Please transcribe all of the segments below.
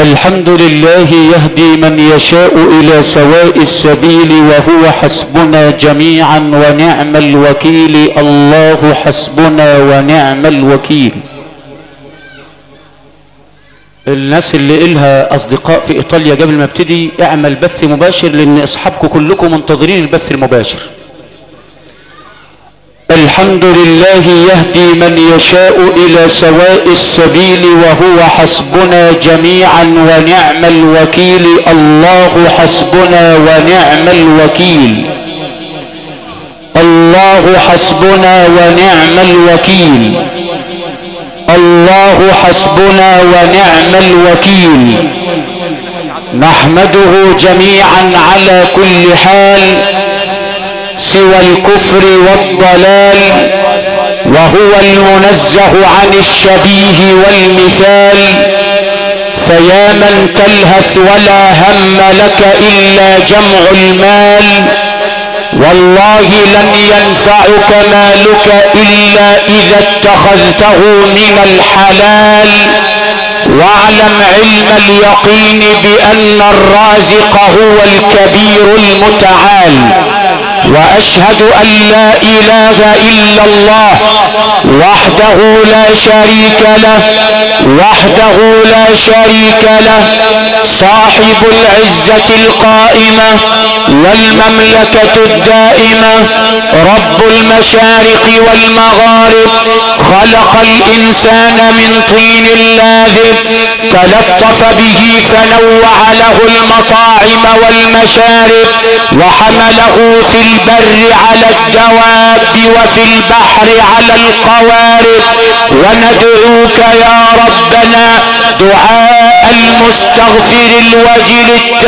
الحمد لله يهدي من يشاء إلى سواء السبيل وهو حسبنا جميعا ونعم الوكيل. الله حسبنا ونعم الوكيل. الناس اللي إلها أصدقاء في إيطاليا قبل ما ابتدي اعمل بث مباشر، لأن أصحابكم كلكم منتظرين البث المباشر. الحمد لله يهدي من يشاء إلى سواء السبيل وهو حسبنا جميعا ونعم الوكيل. الله حسبنا ونعم الوكيل. الله حسبنا ونعم الوكيل. الله حسبنا ونعم الوكيل. نحمده جميعا على كل حال سوى الكفر والضلال، وهو المنزه عن الشبيه والمثال. فيا من تلهث ولا هم لك إلا جمع المال، والله لن ينفعك مالك إلا إذا اتخذته من الحلال. واعلم علم اليقين بأن الرازق هو الكبير المتعال. وأشهد أن لا إله إلا الله وحده لا شريك له، وحده لا شريك له، صاحب العزة القائمة والمملكة الدائمة، رب المشارق والمغارب، خلق الإنسان من طين لاذب، تلطف به فنوع له المطاعم والمشارب، وحمله في البر على الدواب وفي البحر على القوارب. وندعوك يا ربنا دعاء المستغفر الوجل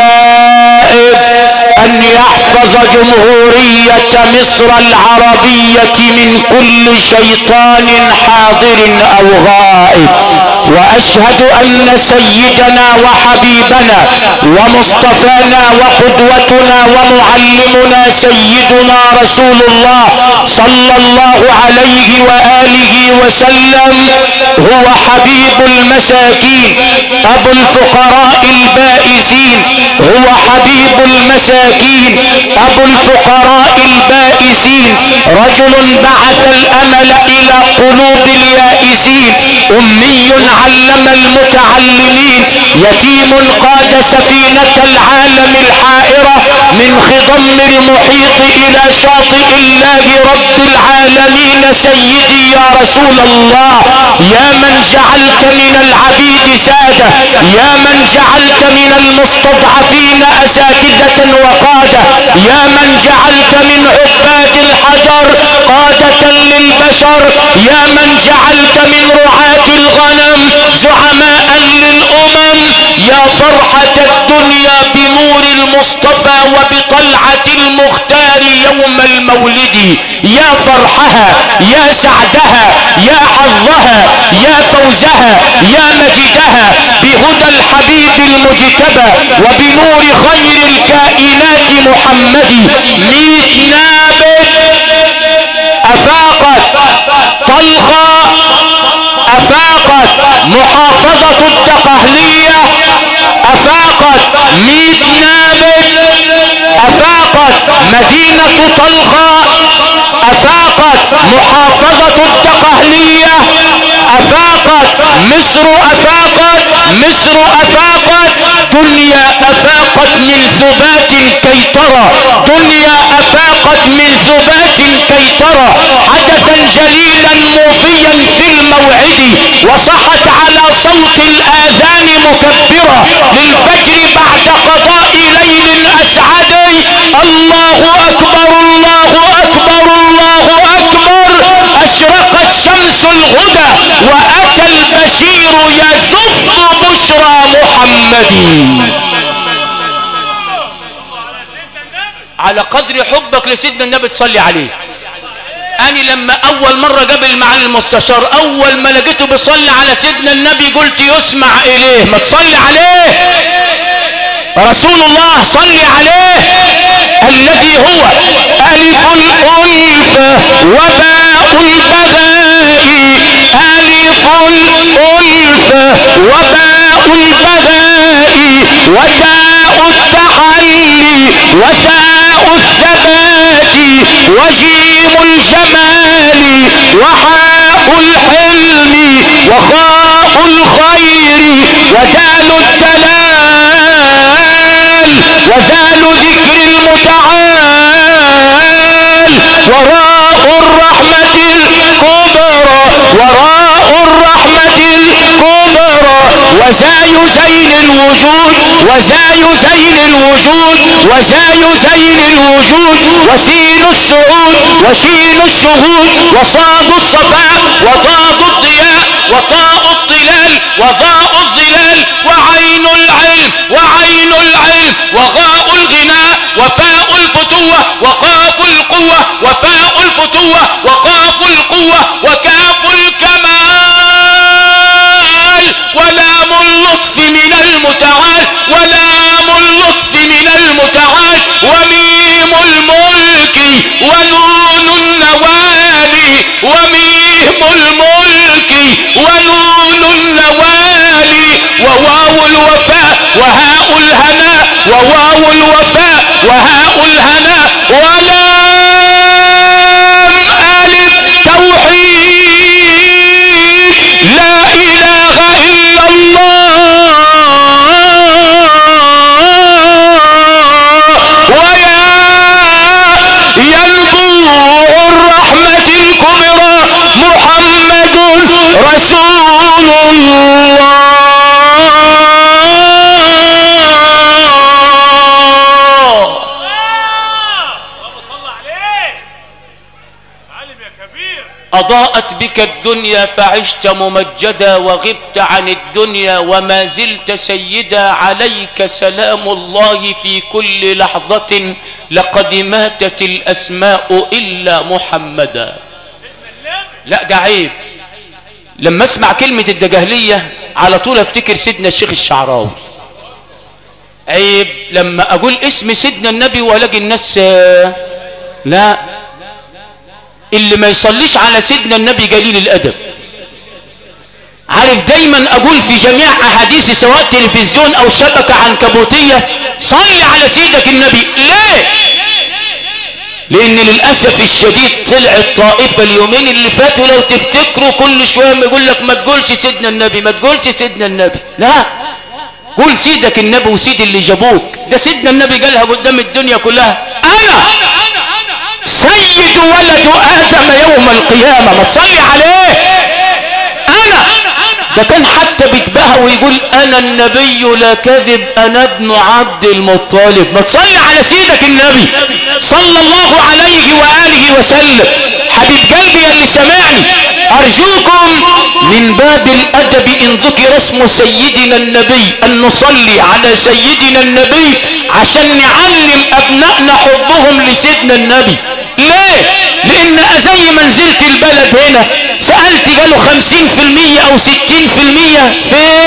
التائب أن يحفظ جمهورية مصر العربية من كل شيطان حاضر أو غائب. وأشهد أن سيدنا وحبيبنا ومصطفانا وقدوتنا ومعلمنا سيدنا رسول الله صلى الله عليه وآله وسلم هو حبيب المساكين، أبو الفقراء البائسين، هو حبيب المساكين، أبو الفقراء البائسين، رجل بعث الأمل إلى قلوب اليائسين، أمي علم المتعلمين، يتيم قاد سفينة العالم الحائرة من خضم المحيط إلى شاطئ الله رب العالمين. سيدي يا رسول الله، يا من جعلت من العبيد سادة، يا من جعلت من المستضعفين أساتذة وقادة، يا من جعلت من عباد الحجر قادة للبشر، يا من جعلت من رعاة الغنم زعماء للأمم. يا فرحة الدنيا بنور المصطفى وبطلعة المختار يوم المولد، يا فرحها، يا سعدها، يا حظها، يا فوزها، يا مجدها بهدى الحبيب المجتبى وبنور خير الكائنات محمد. 100 نابت أفاقت طلخة، أفاقت محافظة الدقهلية، أفاقت 100 نابت، أفاقت مدينة طلخة، أفاقت محافظة الدقهلية، أفاقت مصر، أفاقت مصر، أفاقت دنيا، أفاقت من ثبات كي ترى، دنيا أفاقت من ثبات كي ترى حدثا جليلا موفيا في الموعد، وصحت على صوت الآذان مكبرة للفجر بعد قضاء ليل أسعد. الله أكبر، الله أكبر، الله أكبر. أشرقت شمس الهدى وأتى البشير يزف بشرى محمد. على قدر حبك لسيدنا النبي تصلي عليه. أنا لما أول مرة قبل مع المستشار أول ما لقيته بيصلي على سيدنا النبي قلت يسمع إليه، ما تصلي عليه رسول الله، صلي عليه الذي هو ألف الألفة وباء البذاء، ألف الألفة وباء البذاء، وثاء الثبات وجيم الجمال وحاء الحلم وخاء الخير ودال الدلال وذال ذكر المتعال وراء الرحمة الكبرى وراء الرحمة الكبرى وزاي زين الوجود وزاي زين الوجود وزاي زين الوجود وسين السعود وشين الشهود وصاد الصفاء وضاد الضياء وطاء الطلال وضاء الظلال وعين العلم وعين العلم وغاء الغناء وفاء الفتوة وقاف القوة وفاء الفتوة وقاف القوة وكاف الكمال ولام اللطف من المتعال ولام اللطف من المتعال وميم الملك ونون النوالي وميم الملك ونون النوالي وواو الوفاء وهاء الهناء وواو الوفاء وهاء الهناء ولام ألف توحيد لا إله إلا الله ويا ينبوع الرحمة الكبرى محمد رسول الله. أضاءت بك الدنيا فعشت ممجدا وغبت عن الدنيا وما زلت سيدا عليك سلام الله في كل لحظة لقد ماتت الأسماء إلا محمدا. لا ده عيب، لما اسمع كلمة الدجهلية على طول افتكر سيدنا الشيخ الشعراوي. عيب لما أقول اسم سيدنا النبي ولاقي الناس لا، اللي ما يصليش على سيدنا النبي قليل الأدب. عارف دايما أقول في جميع أحاديثي سواء تلفزيون أو شبكة عنكبوتية صلي على سيدك النبي. ليه؟ لأن للأسف الشديد طلعت طائفة اليومين اللي فاتوا لو تفتكروا كل شوية يقول لك ما تقولش سيدنا النبي ما تقولش سيدنا النبي. لا، قول سيدك النبي وسيد اللي جابوك. ده سيدنا النبي قالها قدام الدنيا كلها، أنا سيد ولد آدم يوم القيامة. ما تصلي عليه. أنا ده كان حتى بيتباهى ويقول أنا النبي لا كذب أنا ابن عبد المطلب. ما تصلي على سيدك النبي صلى الله عليه وآله وسلم. حبيب قلبي اللي سمعني، أرجوكم من باب الأدب إن ذكر اسم سيدنا النبي أن نصلي على سيدنا النبي عشان نعلم أبنائنا حبهم لسيدنا النبي. ليه؟ لأن زي ما نزلت البلد هنا سألت قالوا 50% أو 60%.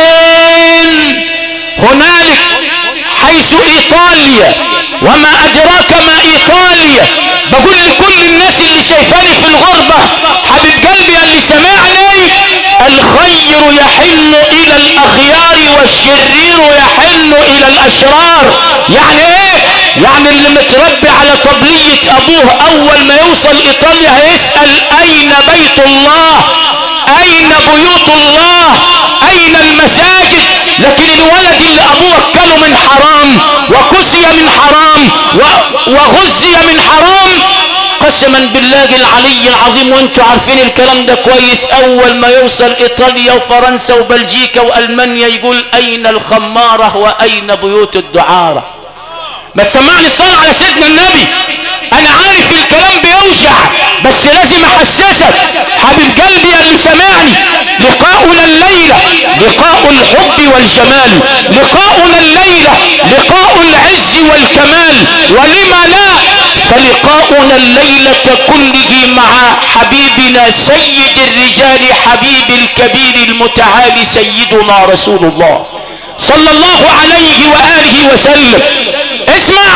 فين؟ هنالك حيث إيطاليا، وما أدراك ما إيطاليا. بقول لكل الناس اللي شايفاني في الغربة، حبيب قلبي اللي سمعني، الخير يحن إلى الأخيار والشرير يحن إلى الأشرار. يعني إيه؟ يعني اللي متربي على طبلية أبوه أول ما يوصل إيطاليا هيسأل أين بيت الله، أين بيوت الله، أين المساجد. لكن الولد اللي أبوه أكله من حرام وكسي من حرام وغزي من حرام، قسما بالله العلي العظيم وانتوا عارفين الكلام ده كويس، أول ما يوصل إيطاليا وفرنسا وبلجيكا وألمانيا يقول أين الخمارة وأين بيوت الدعارة. ما تسمعني الصلاة على سيدنا النبي. أنا عارف الكلام بيوجع بس لازم أحسسك. حبيب قلبي اللي سمعني، لقاؤنا الليلة لقاء الحب والجمال، لقاؤنا الليلة لقاء العز والكمال، ولما لا فلقاؤنا الليلة كله مع حبيبنا سيد الرجال حبيب الكبير المتعالي سيدنا رسول الله صلى الله عليه وآله وسلم. اسمع،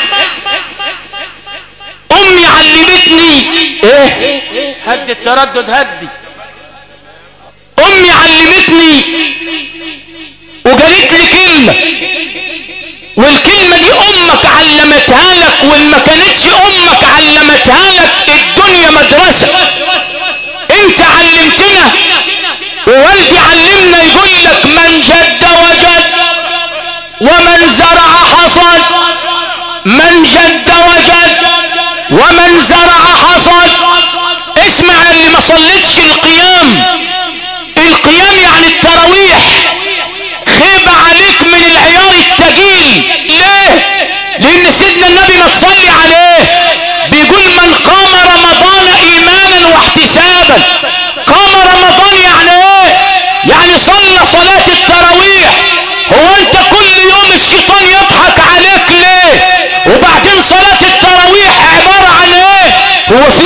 أمي علمتني ايه؟ هدي التردد هدي. أمي علمتني وقالت لي كلمة، والكلمة دي أمك علمتها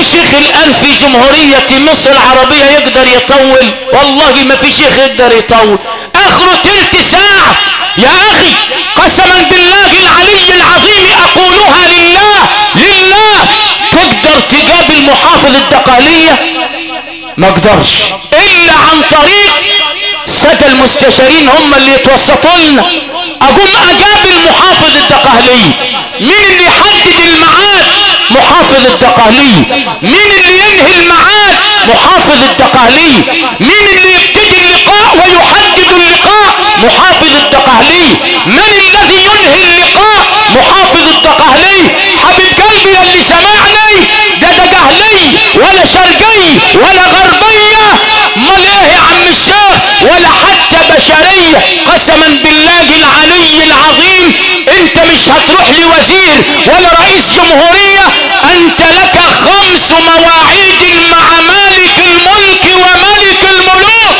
شيخ الآن في جمهورية مصر العربية يقدر يطول؟ والله ما في شيخ يقدر يطول، اخره تلت ساعة. يا اخي قسما بالله العلي العظيم اقولها لله تقدر تقابل محافظ الدقهلية؟ ما اقدرش الا عن طريق السادة المستشارين هم اللي يتوسطوا لنا. اقوم اقابل محافظ الدقهلية. مين اللي يحدد الميعاد؟ محافظ الدقهلية. مين اللي ينهي الميعاد؟ محافظ الدقهلية. مين اللي يبتدي اللقاء ويحدد اللقاء؟ محافظ الدقهلية. من الذي ينهي اللقاء؟ محافظ الدقهلية. حبيب قلبي اللي سمعني ده دقهلي ولا شرقي ولا غربية، امال ايه يا عم الشيخ؟ ولا حتى بشرية. قسما بالله العلي العظيم انت مش هتروح لوزير ولا رئيس جمهورية، انت لك 5 مواعيد مع مالك الملك وملك الملوك.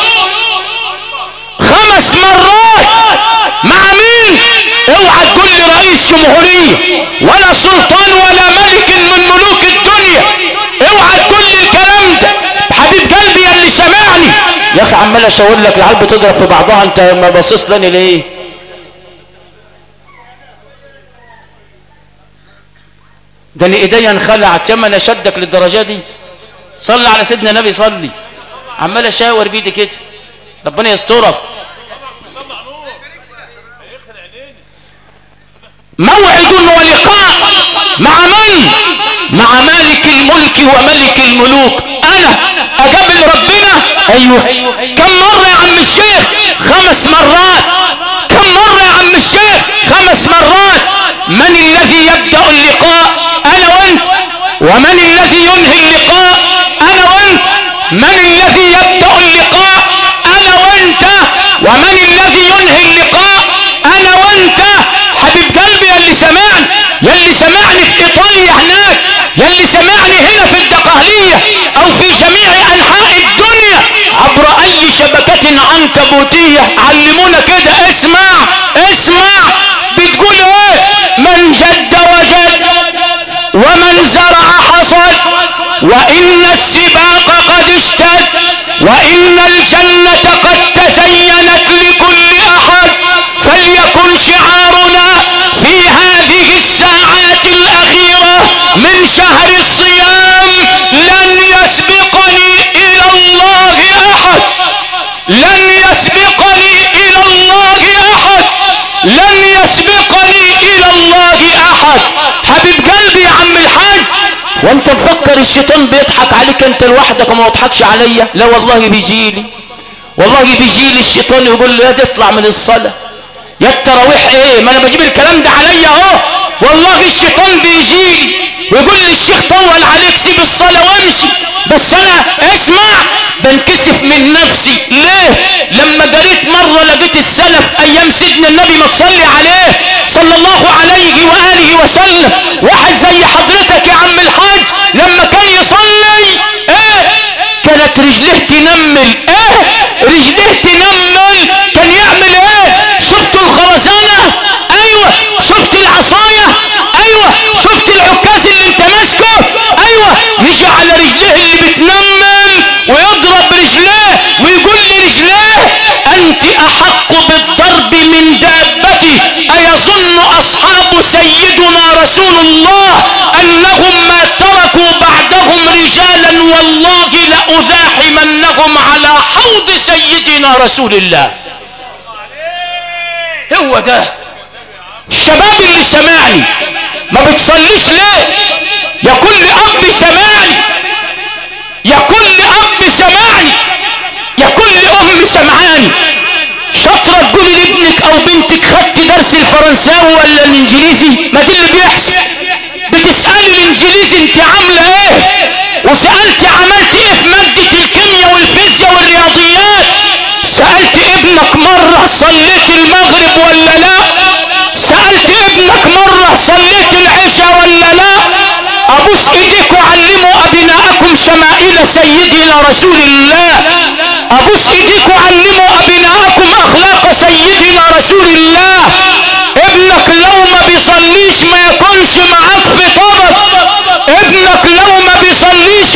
5 مرات مع مين؟ اوعى تقول لي رئيس جمهورية ولا سلطان ولا ملك من ملوك الدنيا، اوعى تقول لي الكلام ده. حبيب قلبي يا اللي سمعني يا اخي عمال اشاور لك العيال بتضرب في بعضها، انت ما باصص لاني ليه؟ ده انا ايديا انخلعت ياما انا شدك للدرجه دي. صلي على سيدنا النبي صلي. عمال اشاور بايدي كده، ربنا يسترك. موعد ولقاء مع من؟ مع مالك الملك وملك الملوك. انا اقابل ربنا؟ ايوه. كم مرة يا عم الشيخ؟ 5 مرات. كم مرة يا عم الشيخ؟ 5 مرات. من الذي يبدأ اللقاء؟ انا وانت. ومن الذي ينهي اللقاء؟ انا وانت. من الذي يبدأ اللقاء؟ انا وانت. ومن الذي ينهي اللقاء؟ انا وانت. حبيب قلبي يا اللي سمعني، يا اللي سمعني في ايطاليا هناك، يا اللي سمعني هنا في الدقهلية او في جميع انحاء الدنيا عبر اي شبكة عنكبوتية، علمونا كده. اسمع بتقول ايه؟ من جد وجد ومن زرع حصد، وان السباق قد اشتد، وان الجنة قد تزينت لكل احد، فليكن شعارنا في هذه الساعات الاخيرة من شهر الصيام: لن يسبقني الى الله احد، لن يسبقني الى الله احد، لن يسبقني الى الله احد. حبيب قلبي يا عم الحاج، وانت مفكر الشيطان بيضحك عليك انت لوحدك وما يضحكش عليا؟ لا والله بيجيلي، والله بيجيلي الشيطان يقول لي يا تطلع من الصلاة، يا التراويح ايه؟ ما انا بجيب الكلام ده عليا اهو. والله الشيطان بيجيلي ويقول لي الشيخ طول عليك، سيب الصلاة وامشي. بس انا اسمع بنكسف من نفسي. ليه؟ لما قريت مرة لقيت السلف ايام سيدنا النبي ما تصلي عليه صلى الله عليه وآله وسلم، واحد زي حضرتك يا عم الحاج لما كان يصلي ايه؟ كانت رجليه تنمل. ايه؟ رجليه تنمل. كان يعمل ايه؟ شفتوا الخرزانة؟ ايوه. شفت العصاية؟ ايوه. شفت العكاز اللي انت ماسكه؟ ايوه. يجي على رجليه اللي بتنمل ويضرب رجليه ويقول لرجليه: انت احق بالضرب من دابتي. ايظن اصحاب سيدنا رسول الله انهم ما تركوا بعدهم رجالا والله لأزاحمنهم على حوض سيدنا رسول الله. هو ده الشباب اللي سمعني ما بتصليش ليه؟ يا كل اب سمعني، يا كل اب سمعني، يا كل ام سمعاني، شاطره تقولي لابنك او بنتك خدت درس الفرنساوي ولا الانجليزي؟ ما دي اللي بيحصل. بتسالي الانجليزي انت عامله ايه، وسالتي عملت ايه في ماده الكيمياء والفيزياء والرياضيات. سالت ابنك مره صليت المغرب ولا لا؟ سالت ابنك مره صليت العشاء ولا لا؟ ابوس ايديك وعلموا ابناءكم شمائل سيدنا رسول الله. ابوس ايديك وعلموا ابناءكم اخلاق سيدنا رسول الله. ابنك لو ما بيصليش ما يكونش معاك في طبق، ابنك لو ما بيصليش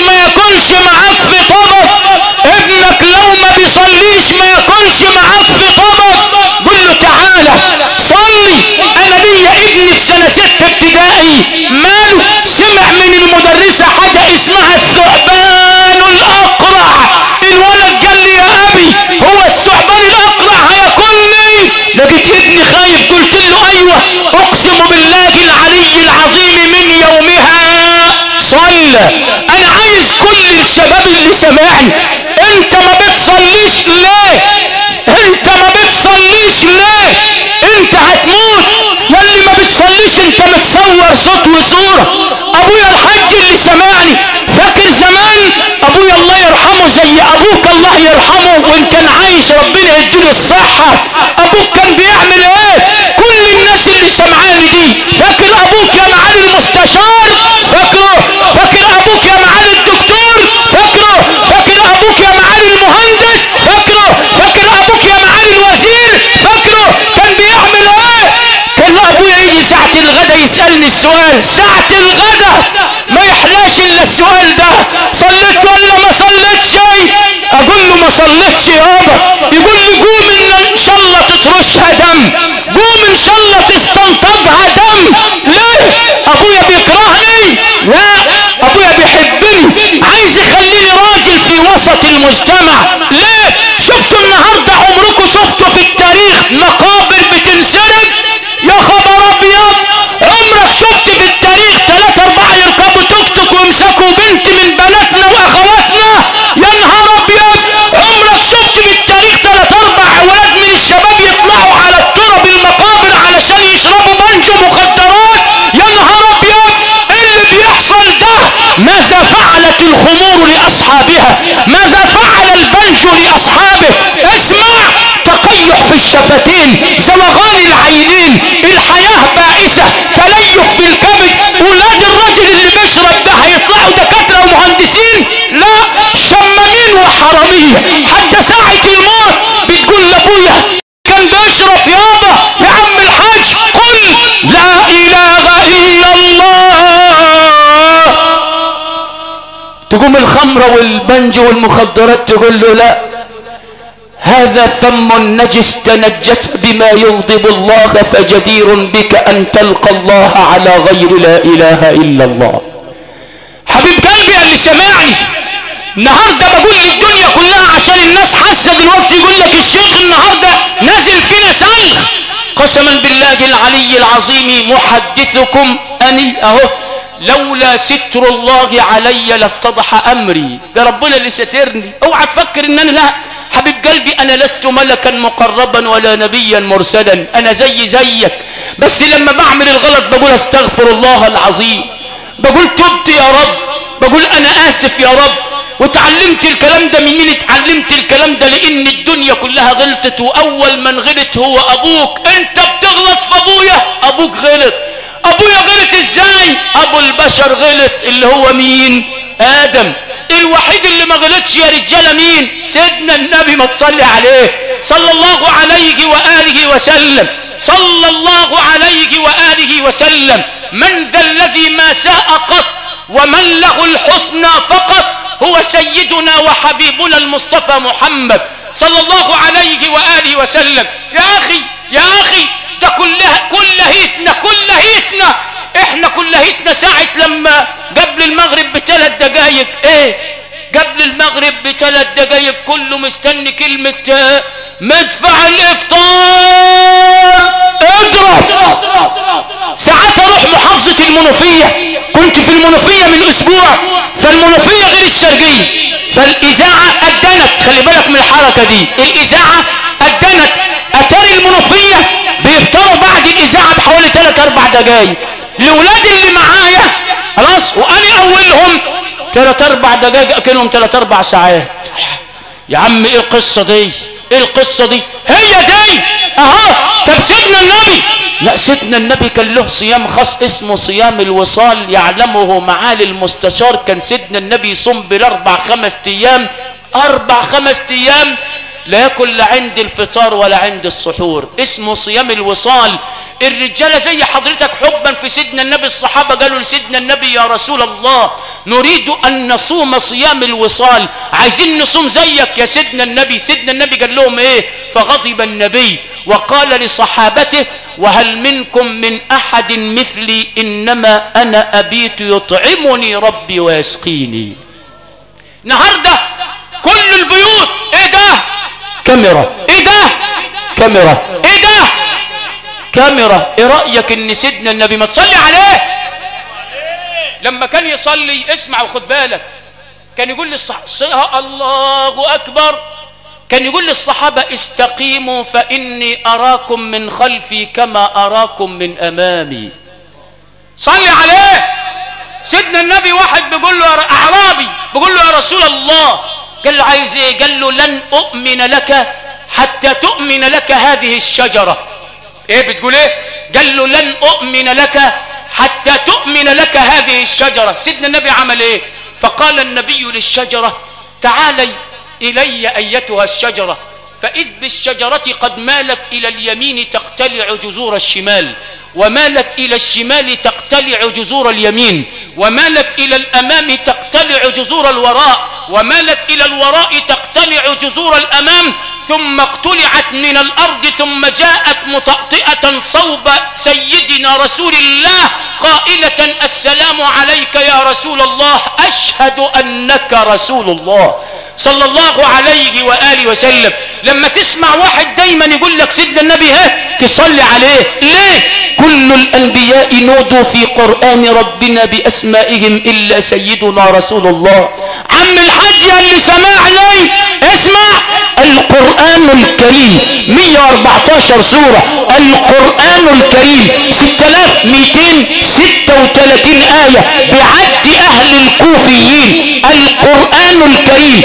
سمعني، انت ما بتصليش ليه؟ انت ما بتصليش ليه؟ انت هتموت. يلي ما بتصليش انت متصور صوت وصورة. ابويا الحاج اللي سمعني فاكر زمان ابويا الله يرحمه زي ابوك الله يرحمه، وان كان عايش ربنا يديله الصحة. ابوك كان بيعمل ايه؟ كل الناس اللي سمعاني دي فاكر ابوك يا معالي المستشار؟ فاكره؟ فاكر ابوك يا معالي الدكتور؟ فاكره؟ فاكر ابوك يا معالي المهندس؟ فاكره؟ فاكر ابوك يا معالي الوزير؟ فاكره؟ كان بيعمل ايه؟ كان ابويا يجي ساعة الغدا يسألني السؤال، ساعة الغدا ما يحلاش الا السؤال ده، صليت ولا ما صليتش؟ اقول له ما صليتش يابا. يقول لي قوم ان شاء الله تترشها دم، قوم ان شاء الله تستنطقها دم. ليه؟ ابويا بيكرهني؟ لا، ابويا بيحبني، عايز يخليني راجل في وسط المجتمع. ليه؟ شفتوا النهارده عمركم شفتوا في التاريخ مقابر بتنسرق؟ يا خبر ابيض، عمرك شفت في التاريخ 3-4 يركبوا توك توك ويمسكوا بنت من بناتنا واخواتنا؟ يا نهار ابيض، عمرك شفت في التاريخ 3-4 ولاد من الشباب يطلعوا على التراب المقابر علشان يشربوا بنج مخدرات؟ يا نهار ابيض، اللي بيحصل ده ماذا فعلت الخمور لاصحابها؟ ماذا فعل البنج لاصحابه؟ اسمع، تقيح في الشفتين، زوغان العينين، الحياة بائسة، تليف في الكبد. ولاد الرجل اللي بيشرب ده هيطلعوا دكاترة ومهندسين؟ لا، شمامين وحرامية. حتى ساعة الموت بتقول لابويا كان بيشرب يابا يا عم الحاج قل لا اله الا الله. تقوم الخمرة والبنج والمخدرات تقول له لا، هذا فم نجس تنجس بما يغضب الله، فجدير بك ان تلقى الله على غير لا اله الا الله. حبيب قلبي اللي سمعني النهارده بقول للدنيا كلها عشان الناس حاسه دلوقتي، يقول لك الشيخ النهارده نازل فينا سلخ. قسما بالله العلي العظيم محدثكم اني اهو لولا ستر الله علي لافتضح امري. ده ربنا اللي سترني، اوعى تفكر ان انا لا. حبيب قلبي انا لست ملكا مقربا ولا نبيا مرسلا، انا زيك، بس لما بعمل الغلط بقول استغفر الله العظيم، بقول تبت يا رب، بقول انا اسف يا رب. وتعلمت الكلام ده من مين؟ اتعلمت الكلام ده لان الدنيا كلها غلطت، واول من غلط هو ابوك. انت بتغلط في ابويا، ابوك غلط. ابويا غلط ازاي؟ ابو البشر غلط، اللي هو مين؟ ادم. الوحيد اللي ما غلطش يا رجاله مين؟ سيدنا النبي، ما تصلي عليه صلى الله عليه واله وسلم، صلى الله عليه واله وسلم. من ذا الذي ما ساء قط ومن له الحسنى فقط؟ هو سيدنا وحبيبنا المصطفى محمد صلى الله عليه واله وسلم. يا اخي ده كلهيتنا احنا كلهيتنا ساعة لما قبل المغرب ب3 دقايق، ايه قبل المغرب ب3 دقايق كله مستني كلمة مدفع الافطار اضرب. ساعات اروح محافظة المنوفية، كنت في المنوفية من اسبوع، فالمنوفية غير الشرقية، فالاذاعة ادنت، خلي بالك من الحركة دي، الاذاعة ادنت، اتاري المنوفية بيفطروا بعد الاذاعة بحوالي 3-4 دقايق. الاولاد اللي معايا خلاص وانا اولهم 3-4 دقايق اكنهم 3-4 ساعات. يا عم ايه القصة دي؟ ايه القصة دي؟ هي دي اهو. طب سيدنا النبي، لا سيدنا النبي كان له صيام خاص اسمه صيام الوصال، يعلمه معالي المستشار. كان سيدنا النبي يصوم بال4-5 ايام، 4-5 ايام لا ياكل لا عند الفطار ولا عند السحور، اسمه صيام الوصال. الرجاله زي حضرتك حبا في سيدنا النبي، الصحابه قالوا لسيدنا النبي يا رسول الله نريد ان نصوم صيام الوصال، عايزين نصوم زيك يا سيدنا النبي. سيدنا النبي قال لهم ايه؟ فغضب النبي وقال لصحابته وهل منكم من احد مثلي انما انا ابيت يطعمني ربي ويسقيني. النهارده كل البيوت ايه ده؟ كاميرا. ايه ده؟ كاميرا. ايه ده؟ كاميرا. ايه رأيك ان سيدنا النبي ما تصلي عليه لما كان يصلي؟ اسمع وخد بالك، كان يقول للصحابة الله أكبر، كان يقول للصحابة استقيموا فإني أراكم من خلفي كما أراكم من أمامي. صلي عليه. سيدنا النبي واحد بيقول له أعرابي بيقول له يا رسول الله، قال له عايز ايه؟ قال له لن أؤمن لك حتى تؤمن لك هذه الشجرة. ايه بتقول ايه؟ قال له لن أؤمن لك حتى تؤمن لك هذه الشجرة. سيدنا النبي عمل ايه؟ فقال النبي للشجرة تعالي إلي أيتها الشجرة، فإذ بالشجرة قد مالت إلى اليمين تقتلع جذور الشمال، ومالت إلى الشمال تقتلع جذور اليمين، ومالت إلى الأمام تقتلع جذور الوراء، ومالت إلى الوراء تقتلع جذور الأمام، ثم اقتلعت من الأرض ثم جاءت مطأطئة صوب سيدنا رسول الله قائلة السلام عليك يا رسول الله، أشهد أنك رسول الله صلى الله عليه وآله وسلم. لما تسمع واحد دايما يقول لك سيدنا النبي تصلي عليه. ليه؟ كل الأنبياء نودوا في قرآن ربنا بأسمائهم إلا سيدنا رسول الله. عم الحاج اللي سمعني اسمع، القرآن الكريم 114 سورة، القرآن الكريم 6236 آية بعد أهل الكوفيين، القرآن الكريم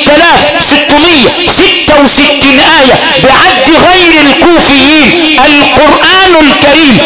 6666 آية بعد غير الكوفيين، القرآن الكريم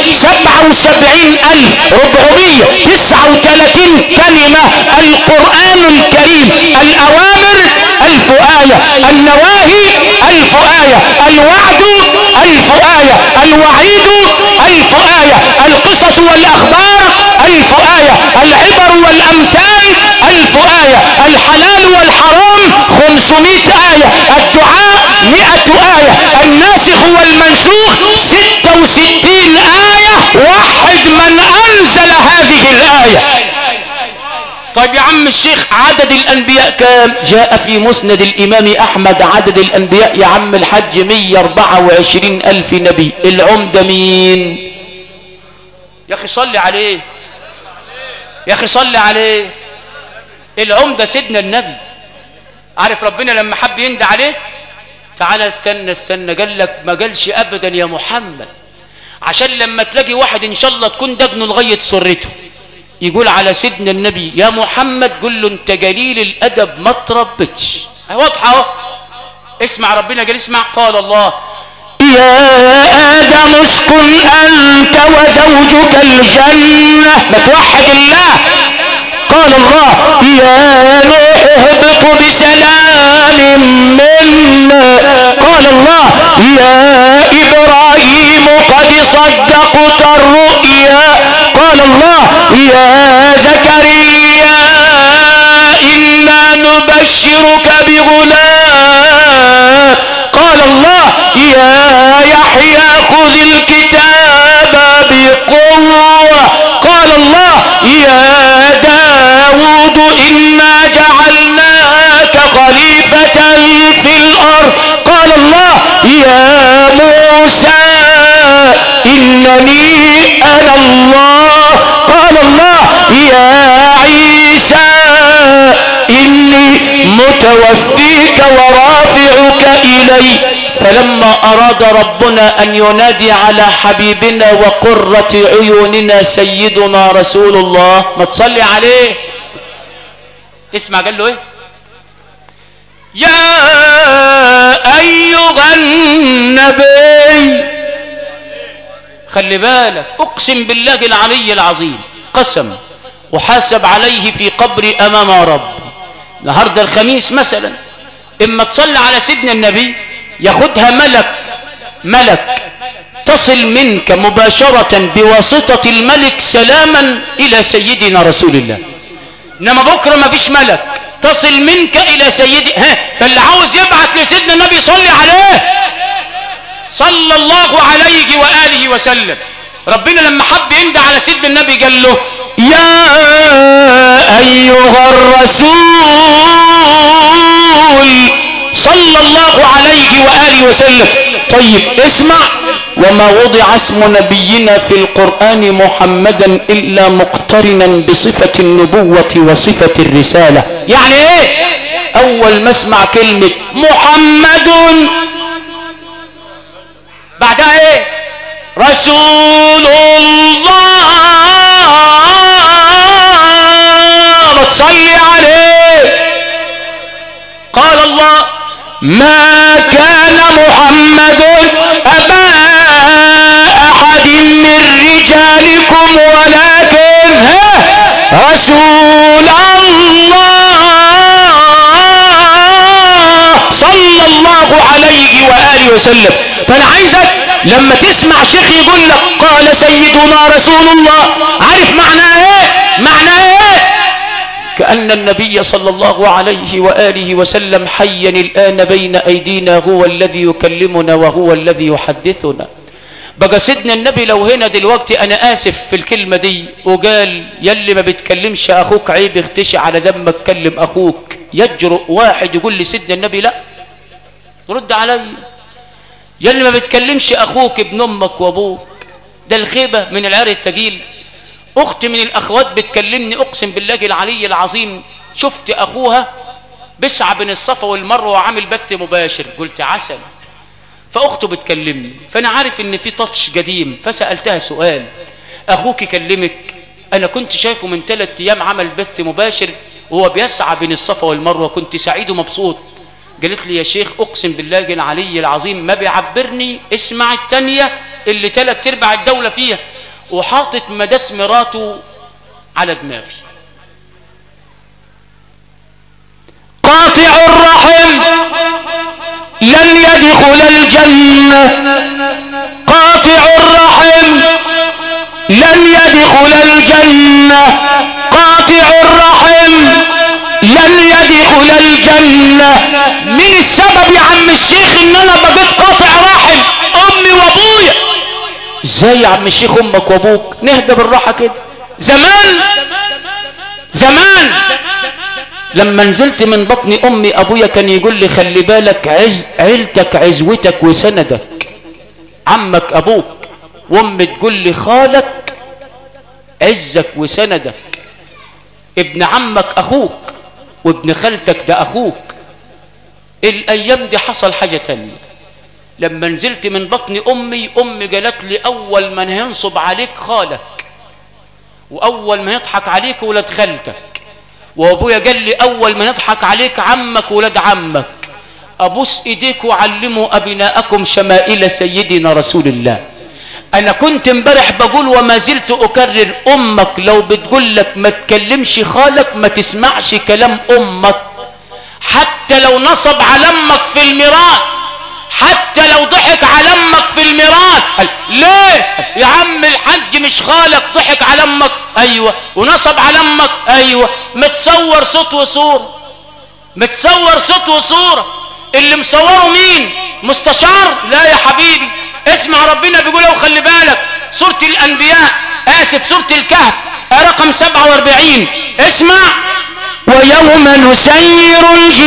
77439 كلمة، القرآن الكريم الأوامر 1000 آية، النواهي 1000 آية، الوعد 1000 آية، الوعيد 1000 آية، القصص والأخبار 1000 آية، العبر والأمثال 1000 آية، الحلال والحرام 500 آية، الدعاء 100 آية، الناسخ والمنسوخ 66 آية. وحد من أنزل هذه الآية. طيب يا عم الشيخ عدد الأنبياء كام؟ جاء في مسند الإمام أحمد عدد الأنبياء يا عم الحج 124 ألف نبي. العمدة مين؟ يا أخي صلي عليه، يا أخي صلي عليه. العمدة سيدنا النبي. عارف ربنا لما حب يندى عليه تعالى استنى قال لك ما قالش أبدا يا محمد، عشان لما تلاقي واحد إن شاء الله تكون دقنه لغاية سرته يقول على سيدنا النبي يا محمد، قل له انت قليل الادب ما تربتش. واضحه اهو. اسمع ربنا قال اسمع، قال الله يا ادم اسكن انت وزوجك الجنه، ما توحد الله. قال الله يا نوح اهبط بسلام منا. قال الله يا ابراهيم قد صدقت الرؤيا. قال الله يا زكريا إنا نبشرك بغلام. قال الله يا يحيى خذ الكتاب بقوة. قال الله يا داود إنا جعلناك خليفة في الأرض. قال الله يا موسى إنني أنا الله. قال الله يا عيسى إني متوفيك ورافعك إلي. فلما أراد ربنا أن ينادي على حبيبنا وقرة عيوننا سيدنا رسول الله، ما تصلي عليه. اسمع قال له ايه؟ يا أيها النبي، خلي بالك، أقسم بالله العلي العظيم قسم وحاسب عليه في قبري أمام رب. النهارده الخميس مثلا إما تصلي على سيدنا النبي ياخدها ملك تصل منك مباشرة بواسطة الملك سلاما إلى سيدنا رسول الله، إنما بكرة ما فيش ملك تصل منك إلى سيدي. فاللي عاوز يبعت لسيدنا النبي صلي عليه صلى الله عليه وآله وسلم. ربنا لما حب يندى على سيدنا النبي قال له يا أيها الرسول صلى الله عليه وآله وسلم طيب اسمع. وما وضع اسم نبينا في القرآن محمدا إلا مقترنا بصفة النبوة وصفة الرسالة. يعني ايه؟ اول ما اسمع كلمة محمد بعدها ايه؟ رسول الله، بتصلي عليه. قال الله ما كان محمد أبا أحد من رجالكم ولكن رسول الله صلى الله عليه وآله وسلم. فأنا عايزك لما تسمع شيخ يقول لك قال سيدنا رسول الله، عارف معناه ايه؟ معناه ايه؟ كأن النبي صلى الله عليه وآله وسلم حيا الآن بين أيدينا، هو الذي يكلمنا وهو الذي يحدثنا. بقى سيدنا النبي لو هنا دلوقتي، أنا آسف في الكلمة دي، وقال يلي ما بتكلمش أخوك عيب اختشي على دمك كلم أخوك، يجرؤ واحد يقول لسيدنا النبي لا؟ رد علي. يلي ما بتكلمش أخوك ابن أمك وأبوك، ده الخيبة من العرق التقيل. أختي من الأخوات بتكلمني أقسم بالله العلي العظيم، شفت أخوها بسعى بين الصفا والمروة وعامل بث مباشر، قلت عسل. فأخته بتكلمني، فأنا عارف إن في تاتش قديم، فسألتها سؤال، أخوك يكلمك؟ أنا كنت شايفه من 3 أيام عمل بث مباشر وهو بيسعى بين الصفا والمروة، كنت سعيد ومبسوط. قالت لي يا شيخ أقسم بالله العلي العظيم ما بيعبرني، اسمع التانية اللي 3/4 الدولة فيها، وحاطط مداس مراته على دماغي. قاطع الرحم لن يدخل الجنة، قاطع الرحم لن يدخل الجنة، قاطع الرحم لن يدخل الجنة. من السبب يا عم الشيخ ان انا بقيت قاطع رحم؟ امي وابويا. ازاي يا عم الشيخ امك وابوك؟ نهدى بالراحه كده. زمان لما نزلت من بطن امي ابويا كان يقول لي خلي بالك عيلتك عزوتك وسندك، عمك ابوك، وامي تقول لي خالك عزك وسندك، ابن عمك اخوك وابن خالتك ده اخوك. الايام دي حصل حاجه تانية، لما نزلت من بطن امي قالت لي اول من هينصب عليك خالك، واول ما يضحك عليك ولاد خالتك، وابويا قال لي اول ما يضحك عليك عمك ولاد عمك. ابوس ايديك وعلموا ابناءكم شمائل سيدنا رسول الله. انا كنت امبارح بقول وما زلت اكرر، امك لو بتقول لك ما تكلمش خالك ما تسمعش كلام امك، حتى لو نصب على امك في الميراث، حتى لو ضحك على امك في الميراث. ليه يا عم الحج مش خالك ضحك على امك؟ ايوه. ونصب على امك؟ ايوه. متصور صوت وصوره، متصور صوت وصوره. اللي مصوره مين؟ مستشار؟ لا يا حبيبي، اسمع ربنا بيقول وخلي بالك، سورة الانبياء، اسف سورة الكهف رقم 47، اسمع. ويوم نسير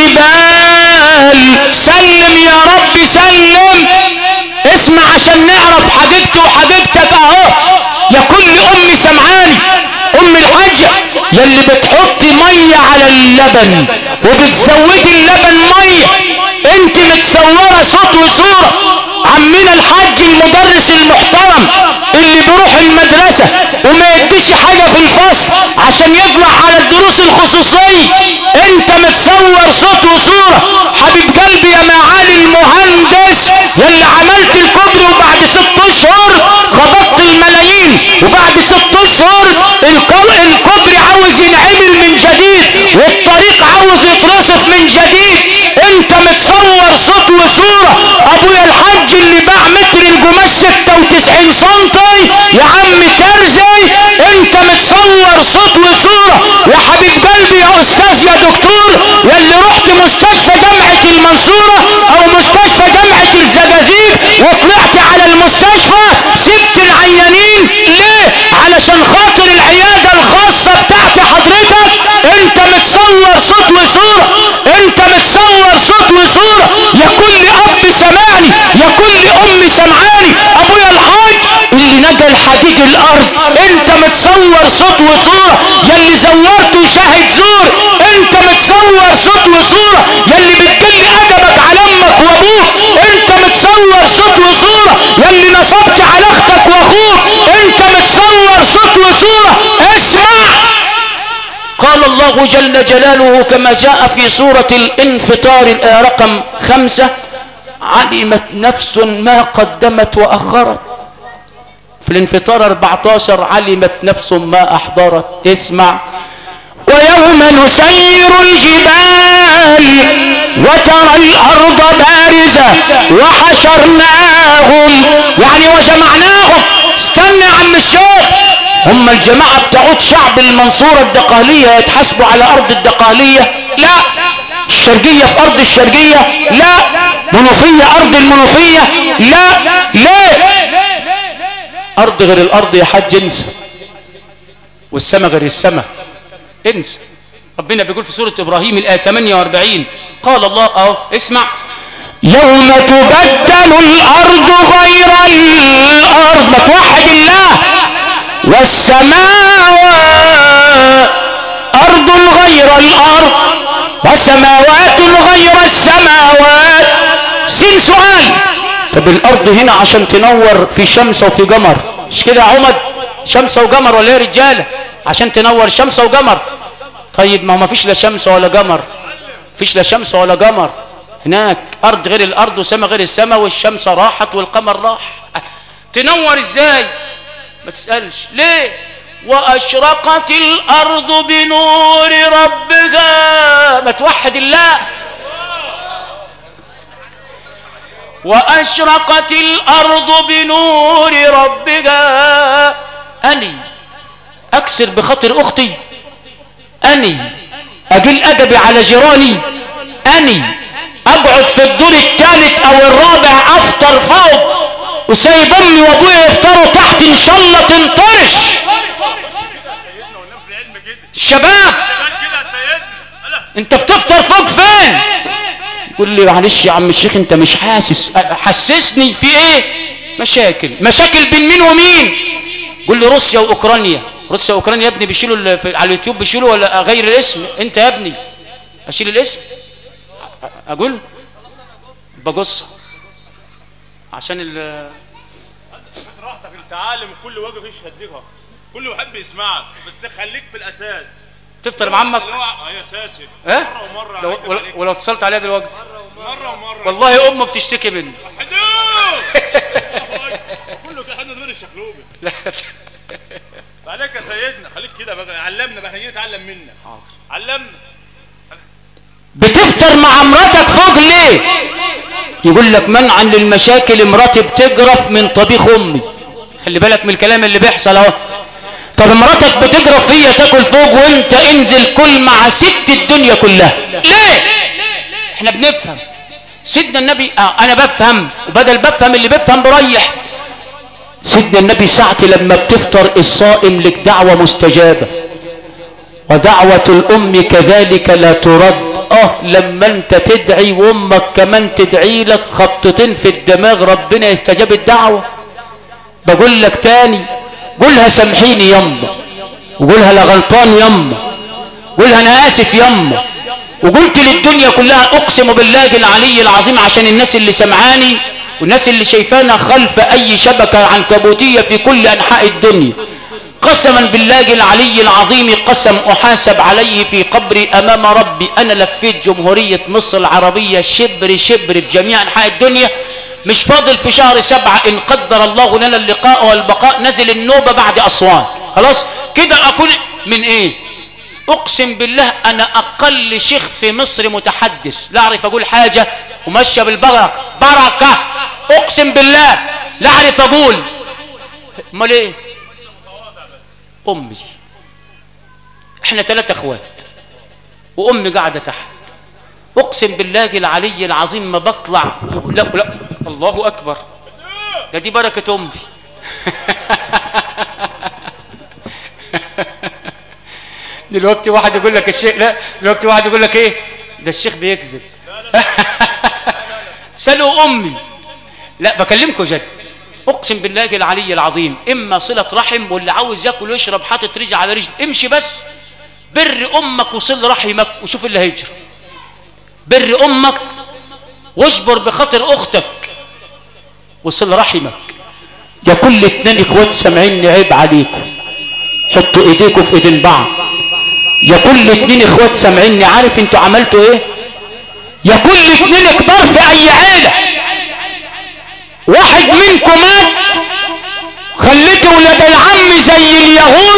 الجبال، سلم يا رب سلم، اسمع عشان نعرف حقيقته وحقيقتك اهو. يا كل ام سمعاني، ام الحاجة يلي بتحطي مية على اللبن وبتزودي اللبن مية، انت متصورة صوت وصورة عمنا الحاج المدرس المحترم اللي بيروح المدرسة وما يديش حاجة في الفصل عشان يطلع على الدروس الخصوصية، انت متصور صوت وصورة. حبيب قلبي يا معالي المهندس يلي عملت الكوبري وبعد 6 اشهر خبطت الملايين، وبعد 6 اشهر الكوبري عاوز ينعمل من جديد والطريق عاوز يترصف من جديد، انت متصور صوت وصورة. ابويا الحاج اللي باع متر القماش 96 سنتي يا عم ترزي، انت متصور صوت وصورة. يا حبيب قلبي يا استاذ يا دكتور يلي رحت مستشفى جامعة المنصورة او مستشفى جامعة الزقازيق وطلعت على المستشفى سبت العيانين ليه؟ علشان خاطر العيادة الخاصة بتاعت حضرتك، انت متصور صوت وصورة، انت متصور صوت وصورة. يا كل اب سمعني، يا كل دقاديق الارض. انت متصور صوت وصورة يلي زورته شاهد زور. انت متصور صوت وصورة يلي بتقل ادبك على امك وابوك. انت متصور صوت وصورة يلي نصبت على اختك واخوك. انت متصور صوت وصورة. اسمع قال الله جل جلاله كما جاء في سورة الانفطار رقم 5: علمت نفس ما قدمت وأخرت. في الانفطار 14: علمت نفس ما أحضرت. اسمع: ويوم نسير الجبال وترى الأرض بارزة وحشرناهم، يعني وجمعناهم. استنى يا عم الشيخ، هم الجماعة بتاعت شعب المنصورة الدقهلية يتحاسبوا على أرض الدقهلية؟ لا. الشرقية في أرض الشرقية؟ لا. منوفية أرض المنوفية؟ لا. ليه؟ أرض غير الأرض يا حاج، انسى. والسماء غير السماء، انسى. ربنا بيقول في سورة إبراهيم الآية 48 قال الله اهو اسمع: يوم تبدل الأرض غير الأرض، ما توحد الله، والسماوات أرض غير الأرض وسماوات غير السماوات. سين سؤال: طب الأرض هنا عشان تنور في شمس وفي قمر، مش كده يا عمد؟ شمس وقمر ولا يا رجالة؟ عشان تنور شمس وقمر. طيب ما هو ما فيش لا شمس ولا قمر، فيش لا شمس ولا قمر هناك. أرض غير الأرض وسماء غير السماء، والشمس راحت والقمر راح، تنور ازاي؟ ما تسألش ليه. وأشرقت الأرض بنور ربها، ما توحد الله. وأشرقت الأرض بنور ربها. أني أكسر بخاطر أختي؟ أني أقل أدبي على جيراني؟ أني أقعد في الدور الثالث أو الرابع أفطر فوق وسايب أمي وأبويا يفطروا تحت إن شاء الله تنطرش؟ شباب أنت بتفطر فوق فين؟ يقول لي معلش يا عم الشيخ أنت مش حاسس. حسسني في إيه؟ مشاكل بين مين ومين؟ قول لي روسيا وأوكرانيا. روسيا وأوكرانيا يا ابني بيشيلوا على اليوتيوب، بيشيلوا ولا غير الاسم؟ أنت يا ابني أشيل الاسم؟ أقول بقص عشان راحتك انت عالم، كل واقف يشهد لك، كله يحب يسمعك، بس خليك في الاساس. تفطر مع عمك؟ يا اساسي مره ومره. ولو اتصلت عليها دلوقتي مره ومره والله امه بتشتكي مني. كله كده حد من الشخلوبه. لا عليك يا سيدنا، خليك كده بقى، علمنا بقى، احنا جايين نتعلم منك. حاضر علمنا. بتفطر مع مراتك فوق ليه؟ يقول لك منعا للمشاكل، مراتي بتجرف من طبيخ امي. خلي بالك من الكلام اللي بيحصل اهو. طب مراتك بتجرف هي تاكل فوق وانت انزل كل مع ست الدنيا كلها ليه؟ احنا بنفهم سيدنا النبي. انا بفهم، وبدل بفهم اللي بفهم بريح. سيدنا النبي ساعة لما بتفطر الصائم لك دعوة مستجابة، ودعوة الام كذلك لا ترد. لما انت تدعي وامك كمان تدعي لك خبطتين في الدماغ ربنا يستجاب الدعوة. بقول لك تاني، قولها سامحيني يما، وقولها لا غلطان يما، قولها انا اسف يما. وقلت للدنيا كلها اقسم بالله العلي العظيم عشان الناس اللي سمعاني والناس اللي شايفانا خلف اي شبكة عنكبوتية في كل انحاء الدنيا، قسما بالله العلي العظيم قسم احاسب عليه في قبري امام ربي. انا لفيت جمهورية مصر العربية شبر شبر في جميع انحاء الدنيا، مش فاضل في شهر 7 ان قدر الله لنا اللقاء والبقاء نزل النوبة بعد اسوان. خلاص كده اكون من ايه؟ اقسم بالله انا اقل شيخ في مصر متحدث، لا اعرف اقول حاجة وماشية بالبركة بركة، اقسم بالله لا اعرف اقول. امال ايه؟ امي، احنا 3 اخوات وامي قاعدة تحت. اقسم بالله العلي العظيم ما بطلع. لا الله اكبر، ده دي بركة امي. دلوقتي واحد يقول لك الشيخ، لا دلوقتي واحد يقول لك ايه ده الشيخ بيكذب. سألوا امي. لا بكلمكم جد، اقسم بالله العلي العظيم، اما صله رحم، واللي عاوز ياكل ويشرب حاطط رجل على رجل، امشي بس بر امك وصل رحمك وشوف اللي هيجري. بر امك واجبر بخاطر اختك وصل رحمك. يا كل اتنين اخوات سامعيني عيب عليكم، حطوا ايديكم في ايدين بعض. يا كل اتنين اخوات سامعيني، عارف انتوا عملتوا ايه؟ يا كل اتنين كبار في اي عيله، واحد منكم مات خليته ولاد العم زي اليهود.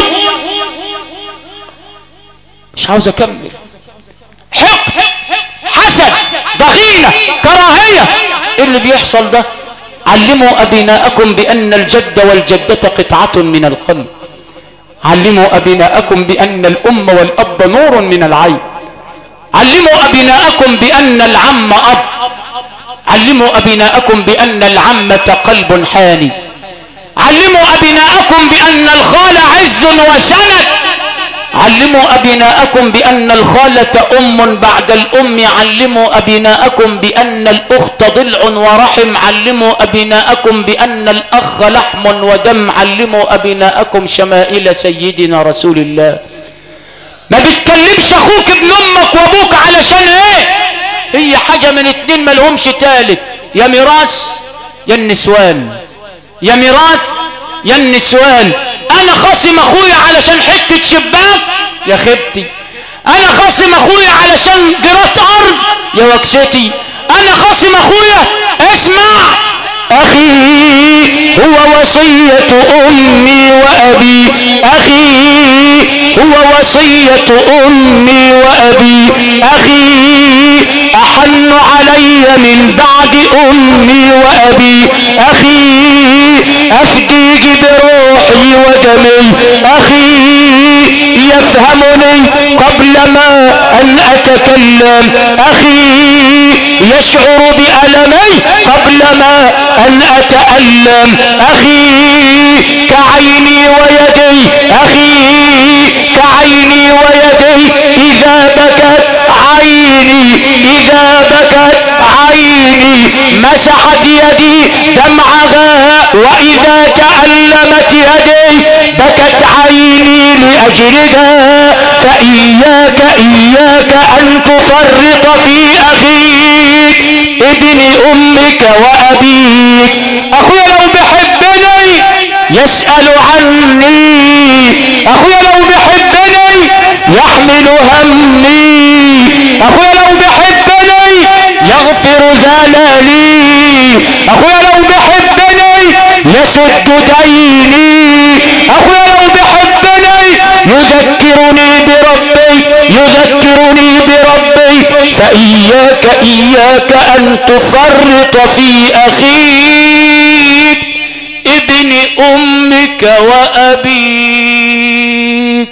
مش عاوز اكمل. حقد، حسد، ضغينه، كراهيه. ايه اللي بيحصل ده؟ علموا ابناءكم بان الجد والجده قطعه من القلب. علموا ابناءكم بان الام والاب نور من العين. علموا ابناءكم بان العم اب. علموا ابناءكم بان العمه قلب حاني. علموا ابناءكم بان الخال عز وسند. علموا ابناءكم بان الخاله ام بعد الام. علموا ابناءكم بان الاخت ضلع ورحم. علموا ابناءكم بان الاخ لحم ودم. علموا ابناءكم شمائل سيدنا رسول الله. ما بتكلمش اخوك ابن امك وابوك علشان ايه؟ هي حاجه من اتنين ملهمش تالت، يا ميراث يا النسوان، يا ميراث يا النسوان. انا خاصم اخويا علشان حته شباك يا خيبتي. انا خاصم اخويا علشان جرات ارض يا وكستي. انا خاصم اخويا. اسمع، اخي هو وصيه امي وابي. اخي هو وصيه امي وابي. اخي احن علي من بعد امي وابي. اخي افديك بروحي ودمي. اخي يفهمني قبل ما ان اتكلم. اخي يشعر بألمي قبل ما ان اتألم. اخي كعيني ويدي. اخي كعيني ويدي اذا بكت عيني. اذا بكت عيني مسحت يدي دمعها. واذا تألمت يدي بكت عيني لاجلها. فاياك اياك ان تفرط في اخيك ابن امك وابيك. اخويا لو بحبني يسأل عني. اخويا لو بحبني يحمل همي. اخويا لو بحبني يغفر ذلالي. اخويا لو بحبني يسد ديني. اخويا لو بحبني يذكرني بربي. يذكرني بربي. فإياك إياك أن تفرط في أخيك ابن أمك وأبيك.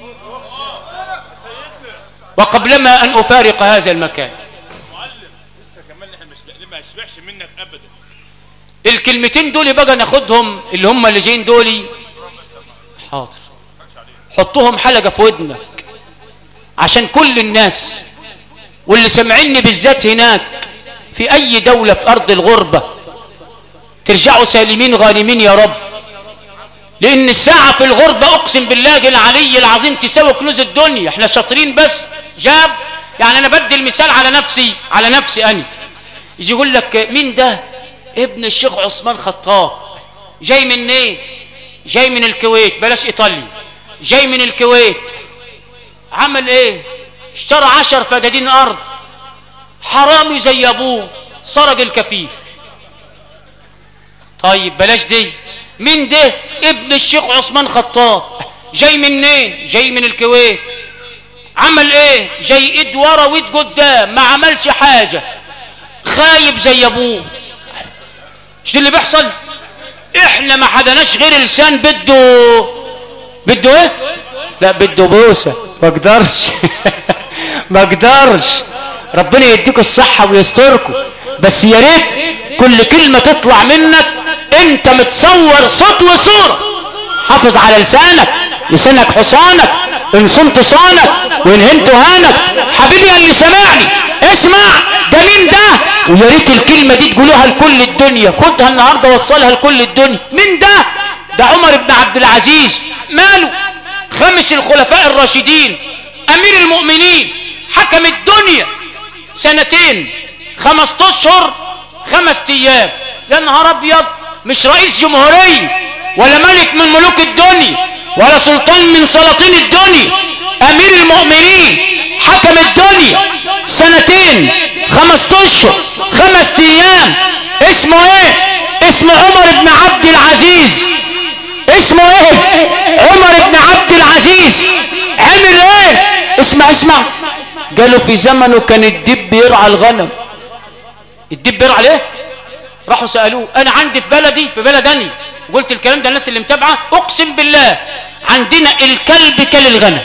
وقبلما أن أفارق هذا المكان، لسه كمان احنا ما نشبعش منك ابدا. الكلمتين دول بقى ناخدهم، اللي هم اللي جايين دول. حاضر، حطوهم حلقة في ودنك عشان كل الناس واللي سمعني بالذات هناك في اي دولة في ارض الغربة ترجعوا سالمين غانمين يا رب. لان الساعة في الغربة اقسم بالله العلي العظيم تساوي كنوز الدنيا. احنا شاطرين بس جاب، يعني انا بدي المثال على نفسي. على نفسي انا يجي يقول لك مين ده؟ ابن الشيخ عثمان خطاب. جاي من ايه؟ جاي من الكويت، بلاش ايطاليا، جاي من الكويت. عمل ايه؟ اشترى 10 فدادين ارض. حرامي زي ابوه، سرق الكفيل. طيب بلاش دي. مين ده؟ ابن الشيخ عثمان خطاب. جاي منين؟ جاي من الكويت. عمل ايه؟ جاي ايد ورا وايد قدام، ما عملش حاجه، خايب زي ابوه. مش ده اللي بيحصل؟ احنا ما حدناش غير لسان بده ايه؟ لا بده بوسه. ما اقدرش ما اقدرش. ربنا يديكم الصحه ويستركم، بس يا ريت كل كلمه تطلع منك انت متصور صوت وصوره. حافظ على لسانك، لسانك حصانك. ان صمت صانك وان هنت هانك. حبيبي اللي سمعني اسمع، ده مين ده؟ ويا ريت الكلمه دي تقولوها لكل الدنيا، خدها النهارده وصلها لكل الدنيا. مين ده؟ ده عمر بن عبد العزيز. ماله؟ خامس الخلفاء الراشدين، امير المؤمنين، حكم الدنيا 2 5 اشهر 5 ايام. يا نهار ابيض، مش رئيس جمهوريه ولا ملك من ملوك الدنيا ولا سلطان من سلاطين الدنيا، امير المؤمنين حكم الدنيا 2 5 اشهر 5 ايام. اسمه ايه؟ اسمه عمر بن عبد العزيز. اسمه ايه؟ عمر بن عبد العزيز. عمل ايه؟ اسمع، قالوا في زمنه كان الدب بيرعى الغنم. الدب بيرعى ليه؟ راحوا سألوه. انا عندي في بلدي، في بلدني، قلت الكلام ده الناس اللي متابعه، اقسم بالله عندنا الكلب كل الغنم.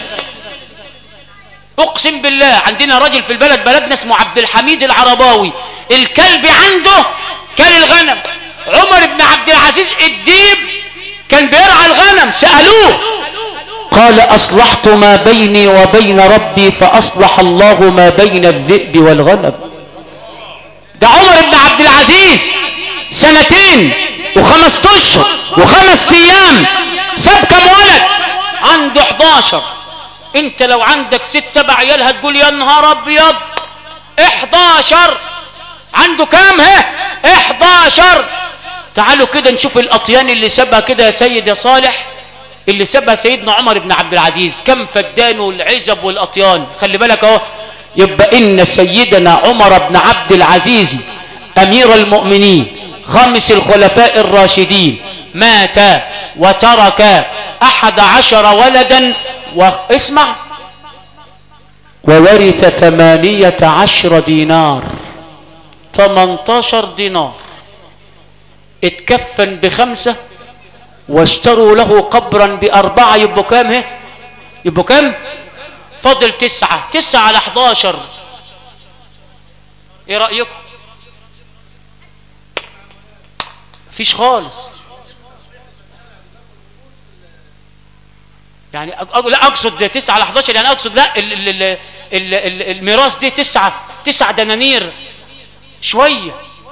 اقسم بالله عندنا راجل في البلد، بلدنا اسمه عبد الحميد العرباوي، الكلب عنده كل الغنم. عمر بن عبد العزيز الديب كان بيرعى الغنم. سألوه قال اصلحت ما بيني وبين ربي فاصلح الله ما بين الذئب والغنم. ده عمر بن عبد العزيز 2 و5 اشهر و5 ايام ساب كم ولد؟ عنده 11. انت لو عندك 6 7 عيال هتقول يا نهار ابيض. 11 عنده كام؟ 11. تعالوا كده نشوف الاطيان اللي سابها كده يا سيد يا صالح، اللي سابها سيدنا عمر بن عبد العزيز. كم فدان والعزب والاطيان. خلي بالك اهو، يبقى ان سيدنا عمر بن عبد العزيز امير المؤمنين خامس الخلفاء الراشدين مات وترك 11 ولدا، واسمع، وورث 18 دينار. 18 دينار. اتكفن ب5 واشتروا له قبرا ب4. يبقوا كام؟ يبقوا كام؟ فاضل 9. 9 على 11. ايه رأيكم؟ مفيش خالص. يعني لا اقصد 9 على 11، يعني اقصد لا الميراث دي 9 دنانير شويه.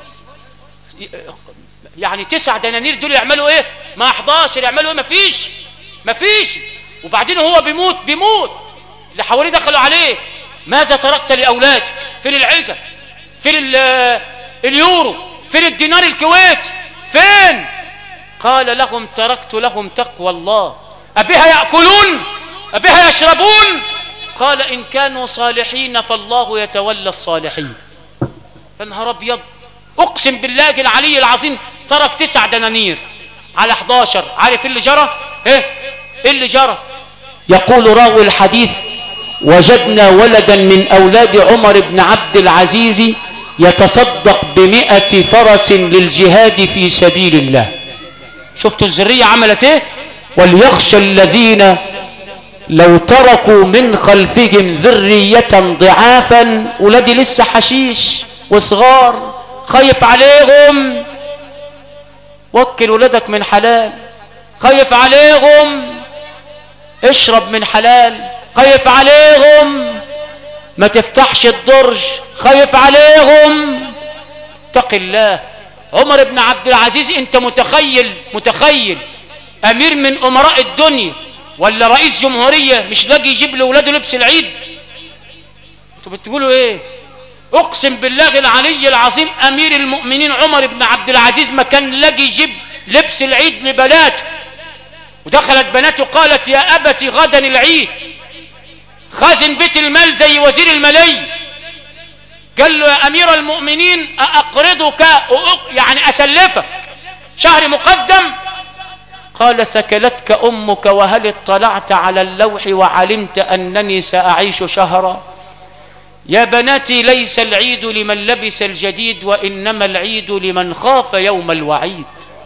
يعني 9 دنانير دول يعملوا ايه؟ ما 11 يعملوا ايه؟ مفيش. وبعدين هو بيموت اللي حواليه دخلوا عليه. ماذا تركت لاولادك؟ فين العزة؟ فين اليورو؟ فين الدينار الكويتي؟ فين؟ قال لهم تركت لهم تقوى الله. أبها يأكلون؟ أبها يشربون؟ قال إن كانوا صالحين فالله يتولى الصالحين. يا نهار أبيض، أقسم بالله العلي العظيم ترك 9 دنانير على 11. عارف اللي جرى؟ إيه اللي جرى؟ يقول راوي الحديث وجدنا ولدا من أولاد عمر بن عبد العزيز يتصدق ب100 فرس للجهاد في سبيل الله. شفتوا الذرية عملت ايه؟ وليخشى الذين لو تركوا من خلفهم ذرية ضعافا. ولادي لسه حشيش وصغار، خايف عليهم. وكل ولادك من حلال، خايف عليهم. اشرب من حلال، خايف عليهم. ما تفتحش الدرج، خايف عليهم. اتق الله. عمر بن عبد العزيز، انت متخيل امير من امراء الدنيا ولا رئيس جمهورية مش لاقي يجيب لاولاده لبس العيد؟ انتوا بتقولوا ايه؟ اقسم بالله العلي العظيم امير المؤمنين عمر بن عبد العزيز ما كان لاقي يجيب لبس العيد لبناته. ودخلت بناته قالت يا ابت غدا العيد. خازن بيت المال زي وزير المالية قال له يا امير المؤمنين اقرضك، يعني اسلفك شهر مقدم. قال ثكلتك امك وهل اطلعت على اللوح وعلمت انني ساعيش شهرا؟ يا بناتي ليس العيد لمن لبس الجديد وانما العيد لمن خاف يوم الوعيد.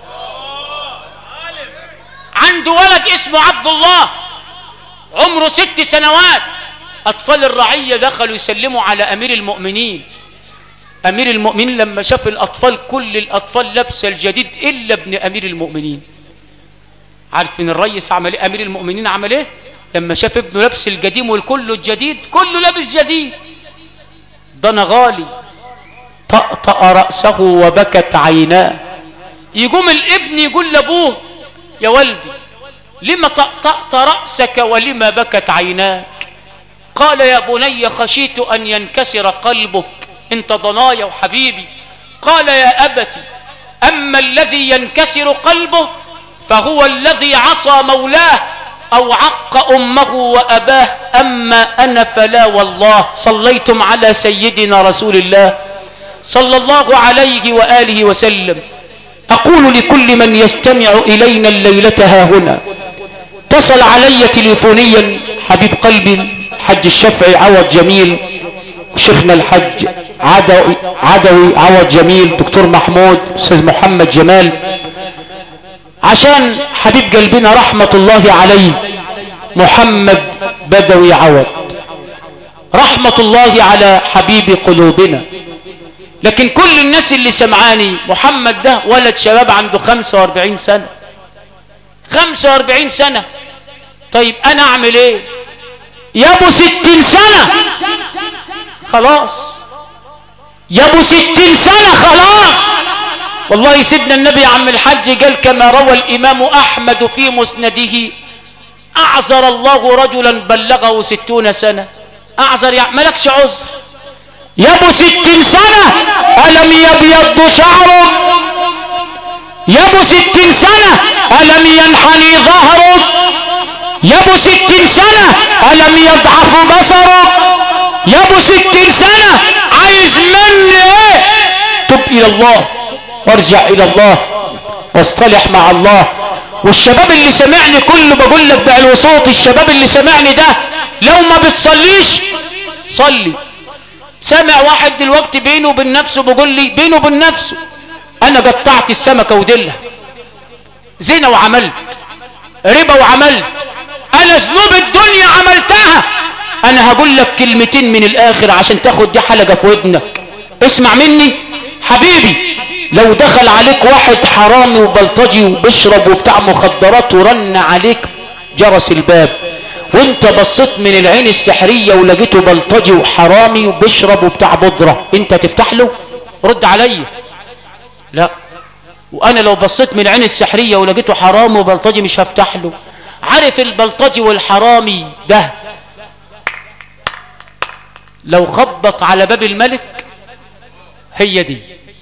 عنده ولد اسمه عبد الله عمره 6 سنوات. اطفال الرعية دخلوا يسلموا على امير المؤمنين. امير المؤمنين لما شاف الاطفال، كل الاطفال لابسه الجديد الا ابن امير المؤمنين. عارفين الرئيس عمل ايه؟ امير المؤمنين عمل ايه؟ لما شاف ابنه لابس القديم والكل الجديد، كله لابس جديد، ده انا غالي. طأطأ رأسه وبكت عيناه. يقوم الابن يقول لابوه يا ولدي لما طأطأت رأسك ولما بكت عيناك؟ قال يا بني خشيت أن ينكسر قلبك، انت ضنايا وحبيبي. قال يا أبتي أما الذي ينكسر قلبه فهو الذي عصى مولاه أو عق أمه وأباه، أما أنا فلا والله. صليتم على سيدنا رسول الله صلى الله عليه وآله وسلم. أقول لكل من يستمع إلينا الليلة ها هنا، اتصل علي تليفونيا حبيب قلبي الحج الشافعي عوض جميل، شيخنا الحج عدوي عوض جميل، دكتور محمود، أستاذ محمد جمال، عشان حبيب قلبنا رحمة الله عليه محمد بدوي عوض، رحمة الله على حبيب قلوبنا. لكن كل الناس اللي سمعاني، محمد ده ولد شباب عنده 45 سنة، 45 سنة. طيب أنا أعمل إيه؟ يا أبو 60 سنة خلاص، يا أبو 60 سنة خلاص. والله سيدنا النبي يا عم الحج قال كما روى الإمام أحمد في مسنده: أعذر الله رجلا بلغه 60 سنة. أعذر يعني مالكش عذر. يا ابو 60 سنة ألم يبيض شعرك؟ يا ابو 60 سنة ألم ينحني ظهرك؟ يا ابو 60 سنة ألم يضعف بصرك؟ يا ابو 60 سنة عايز مني ايه؟ تب إلى الله وارجع إلى الله واصطلح مع الله. والشباب اللي سمعني كله بقول لك بعلو صوت، الشباب اللي سمعني ده لو ما بتصليش صلي. سامع واحد دلوقتي بينه وبين نفسه بيقول لي بينه وبين نفسه انا قطعت السمكه وديلها، زنا وعملت، ربا وعملت، انا ذنوب الدنيا عملتها. انا هقول لك كلمتين من الاخر عشان تاخد دي حلقه في ودنك، اسمع مني حبيبي. لو دخل عليك واحد حرامي وبلطجي وبيشرب وبتاع مخدرات ورن عليك جرس الباب وانت بصيت من العين السحرية ولقيته بلطجي وحرامي وبيشرب وبتاع بودرة، انت تفتح له؟ رد عليا. لا، وانا لو بصيت من العين السحرية ولقيته حرامي وبلطجي مش هفتح له. عارف البلطجي والحرامي ده لو خبط على باب الملك، هي دي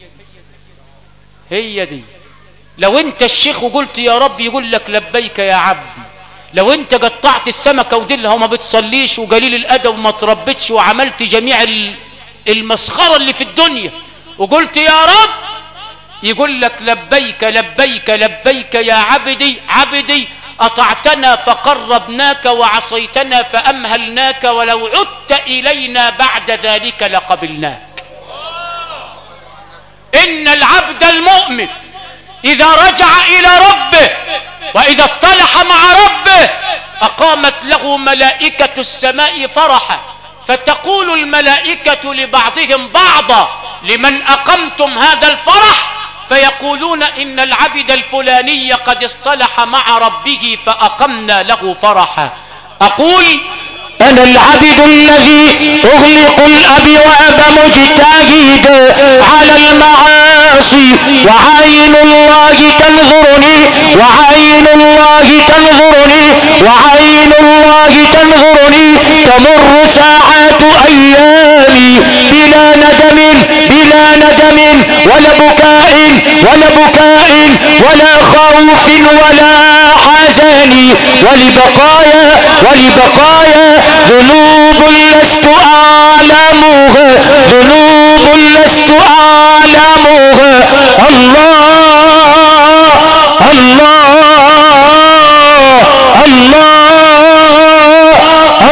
لو انت الشيخ وقلت يا رب يقول لك لبيك يا عبدي. لو انت قطعت السمكة وديلها وما بتصليش وقليل الادب وما تربتش وعملت جميع المسخرة اللي في الدنيا وقلت يا رب، يقول لك لبيك لبيك لبيك يا عبدي عبدي، أطعتنا فقربناك وعصيتنا فأمهلناك، ولو عدت إلينا بعد ذلك لقبلناك. إن العبد المؤمن إذا رجع إلى ربه وإذا اصطلح مع ربه أقامت له ملائكة السماء فرحا، فتقول الملائكة لبعضهم بعضا: لمن أقمتم هذا الفرح؟ فيقولون إن العبد الفلاني قد اصطلح مع ربه فأقمنا له فرحا. أقول أنا العبد الذي أغلق الأبواب مجتهد على المعاصي، وعين الله تنظرني وعين الله تنظرني وعين الله تنظرني، تمر ساعات أيامي بلا ندم بلا ندم ولا بكاء ولا بكاء ولا خوف ولا حزن، ولبقايا ذنوب لست أعلمها، ذنوب لست أعلمها. الله الله الله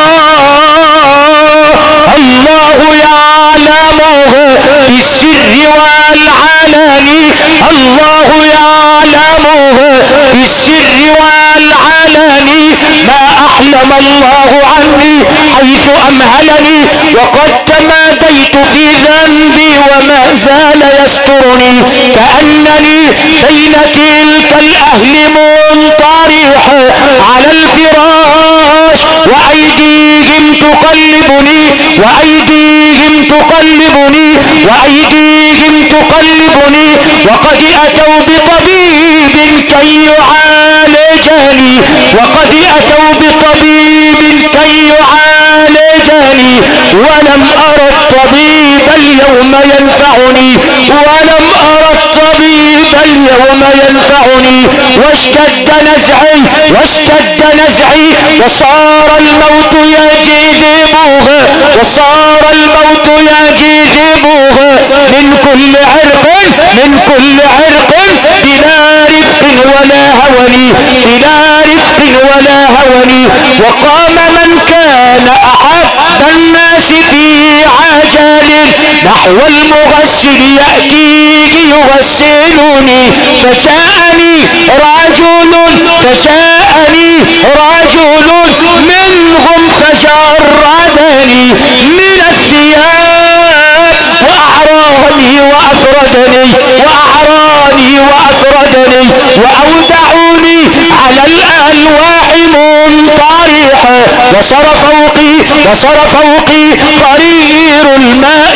الله يعلمها في السر والعلن، الله يعلمها في السر والعلن. ما أحلم الله عني حيث أمهلني، وقد تماديت في ذنبي وما زال يسترني، كأنني بين تلك الأهل منطرح على الفراش وأيديهم تقلبني وأيديهم تقلبني وأيديهم تقلبني وقد أتوا بطبيب كي يعالجني وقد أتوا بطبيب كي يعالجني ولم أرى الطبيب اليوم ينفعني ولم أرى الطبيب اليوم ينفعني واشتد نزعي وصار الموت يجذبه وصار الموت يجذبه من كل عرق بلا رفق ولا هوني وقام من كان أحب الناس في عجل نحو المغسل يأتيه يغسلني فجاءني رجل منهم فجردني من الثياب وأعراني وأفردني وأودعوني على الألواح منطرحا وصار فوقي قرير الماء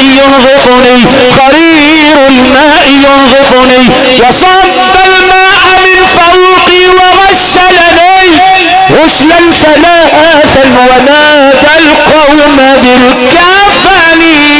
ينظفني وصب الماء من فوقي وغسلني غسلا ثلاثا ونادى القوم بالكفن.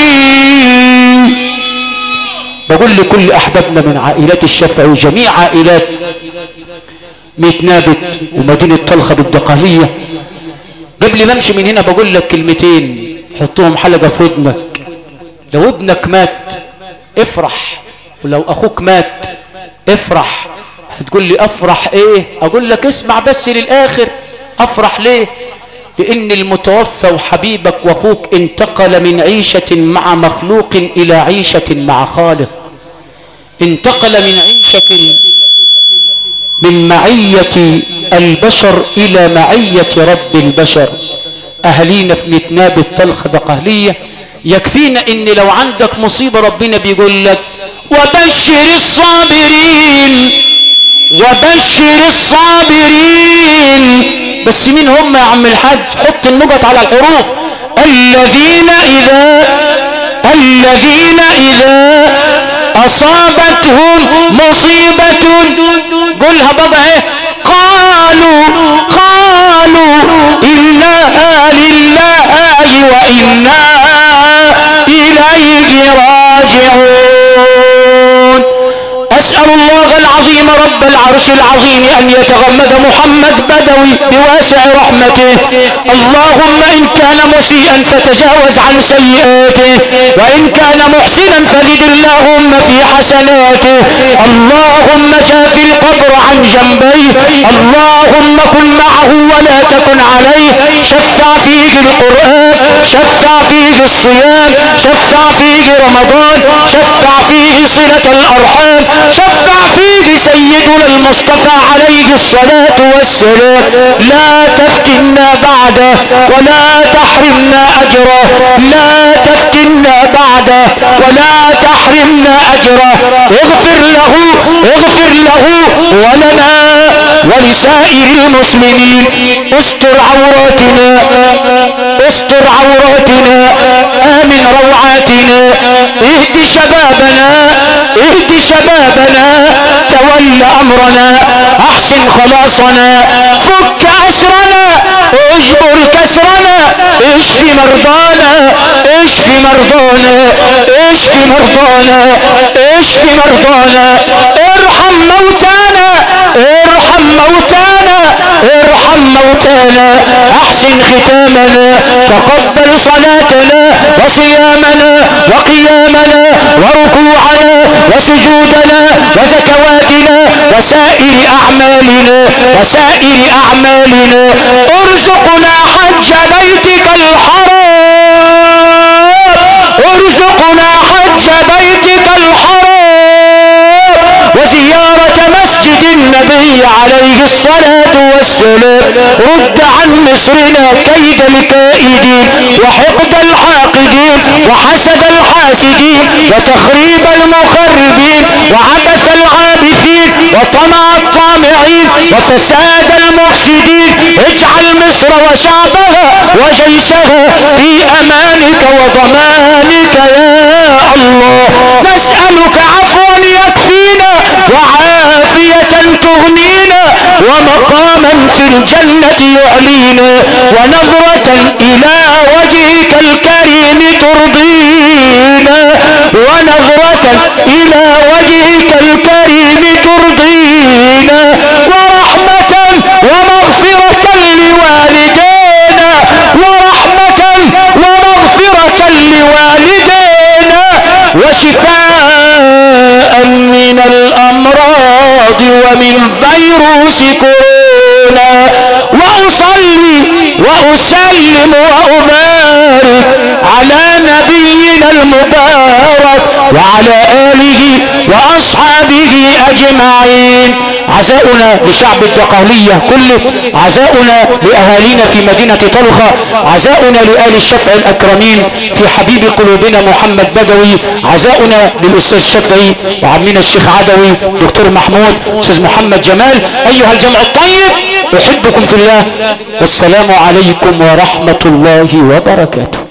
بقول لكل أحبابنا من عائلات الشافعي وجميع عائلات ميت نابت ومدينة طلخة بالدقهلية، قبل ما امشي من هنا بقول لك كلمتين حطهم حلقة في ودنك. لو ابنك مات افرح، ولو اخوك مات افرح. هتقول لي افرح ايه؟ اقول لك اسمع بس للاخر. افرح ليه؟ لان المتوفى وحبيبك واخوك انتقل من عيشة مع مخلوق الى عيشة مع خالق، انتقل من عيشة من معية البشر الى معية رب البشر. اهالينا في متناب الطلخة دقهلية يكفينا ان لو عندك مصيبة ربنا بيقول لك وبشر الصابرين. بس مين هم يا عم الحاج؟ حط النقط على الحروف. الذين اذا اصابتهم مصيبة قولها بابا ايه؟ قالوا إنا لله وإنا إليه راجعون. أسأل الله العظيم رب العرش العظيم أن يتغمد محمد بدوي بواسع رحمته. اللهم إن كان مسيئا فتجاوز عن سيئاته، وإن كان محسنا فزد اللهم في حسناته. اللهم جاف القبر عن جنبيه، اللهم كن معه ولا تكن عليه. شفع فيه القرآن، شفع فيه الصيام، شفع فيه رمضان، شفع فيه صلة الأرحام، شفع فيه سيدنا المصطفى عليه الصلاة والسلام. لا تفتنا بعده ولا تحرمنا أجره، لا تفتنا بعده ولا تحرمنا أجره. اغفر له ولنا ولسائر المسلمين. استر عوراتنا، آمن روعاتنا، اهد شبابنا، تول أمرنا، أحسن خلاصنا، فك أسرنا، اجبر كسرنا، اشف مرضانا، ارحم موتانا، احسن ختامنا، تقبل صلاتنا وصيامنا وقيامنا وركوعنا وسجودنا وزكواتنا وسائر أعمالنا. ارزقنا حج بيتك الحرام وزيارة مسجد النبي عليه الصلاة والسلام. رد عن مصرنا كيد الكائدين وحقد الحاقدين وحسد الحاسدين وتخريب المخربين وعبث العابثين وطمع الطامعين وفساد المفسدين. اجعل مصر وشعبها وجيشها في امانك وضمانك يا الله. نسألك عفوا يكفينا وعافية تغنينا ومقاما في الجنة يعلينا ونظرة الى وجهك الكريم ترضينا ونظرة الى وجهك الكريم ترضينا ورحمة ومغفرة لوالدينا ورحمة ومغفرة لوالدينا وشفاء من الامراض ومن فيروس كورونا. واصلي واسلم وابارك على نبينا المبارك وعلى اله واصحابه اجمعين. عزاؤنا لشعب الدقهلية كله، عزاؤنا لاهالينا في مدينة طلخة، عزاؤنا لآل الشفع الاكرمين في حبيب قلوبنا محمد بدوي، عزاؤنا للاستاذ الشافعي وعمنا الشيخ عدوي دكتور محمود استاذ محمد جمال. ايها الجمع الطيب احبكم في الله والسلام عليكم ورحمة الله وبركاته.